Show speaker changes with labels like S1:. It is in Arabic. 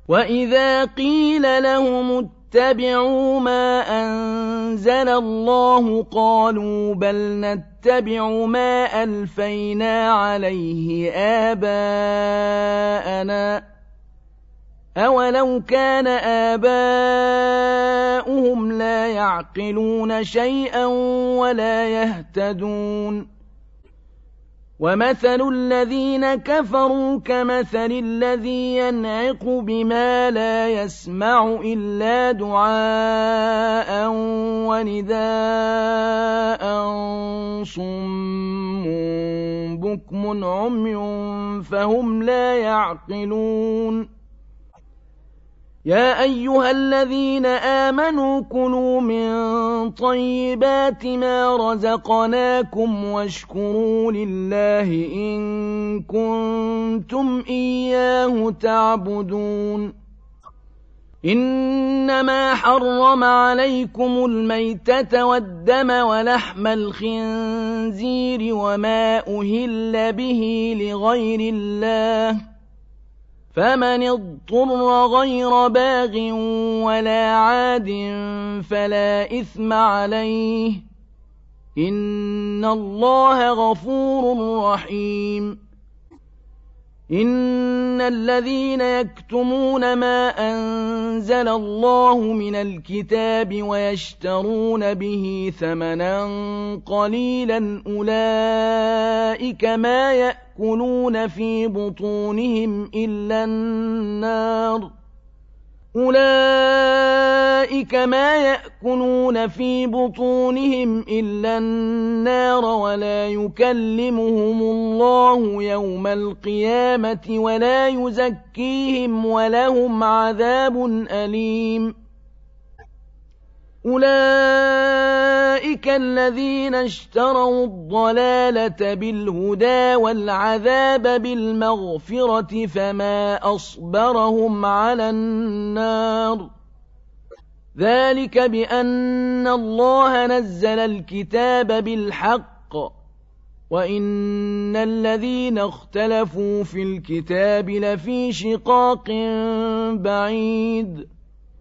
S1: وَإِذَا قِيلَ لَهُمُ اتَّبِعُوا مَا أَنزَلَ اللَّهُ قَالُوا بَلْ نَتَّبِعُ مَا أَلْفَيْنَا عَلَيْهِ آبَاءَنَا ۚ أَوَلَوْ كَانَ آبَاؤُهُمْ لَا يَعْقِلُونَ شَيْئًا وَلَا يَهْتَدُونَ وَمَثَلُ الَّذِينَ كَفَرُوا كَمَثَلِ الَّذِي يَنْعِقُ بِمَا لَا يَسْمَعُ إِلَّا دُعَاءً وَنِدَاءً صُمٌّ بُكْمٌ عُمْيٌ فَهُمْ لَا يَعْقِلُونَ يَا أَيُّهَا الَّذِينَ آمَنُوا كُلُوا مِن طَيِّبَاتِ مَا رَزَقْنَاكُمْ وَاشْكُرُوا لِلَّهِ إِن كُنتُمْ إِيَّاهُ تَعْبُدُونَ إِنَّمَا حَرَّمَ عَلَيْكُمُ الْمَيْتَةَ وَالدَّمَ وَلَحْمَ الْخِنزِيرِ وَمَا أُهِلَّ بِهِ لِغَيْرِ اللَّهِ ۖ فَمَنِ اضْطُرَّ غَيْرَ بَاغٍ وَلَا عَادٍ فَلَا إِثْمَ عَلَيْهِ ۚ إِنَّ اللَّهَ غَفُورٌ رَّحِيمٌ إِنَّ الَّذِينَ يَكْتُمُونَ مَا أَنزَلَ اللَّهُ مِنَ الْكِتَابِ وَيَشْتَرُونَ بِهِ ثَمَنًا قَلِيلًا أُولَٰئِكَ مَا يَأْكُلُونَ فِي بُطُونِهِمْ إِلَّا النَّارَ وَلَا يُكَلِّمُهُمُ اللَّهُ يَوْمَ الْقِيَامَةِ وَلَا يُزَكِّيهِمْ وَلَهُمْ عَذَابٌ أَلِيمٌ أُولَئِكَ الَّذِينَ اشْتَرَوُا الضَّلَالَةَ بِالْهُدَىٰ وَالْعَذَابَ بِالْمَغْفِرَةِ فَمَا أَصْبَرَهُمْ عَلَى النَّارِ ذَٰلِكَ بِأَنَّ اللَّهَ نَزَّلَ الْكِتَابَ بِالْحَقِّ وَإِنَّ الَّذِينَ اخْتَلَفُوا فِي الْكِتَابِ لَفِي شِقَاقٍ بَعِيدٍ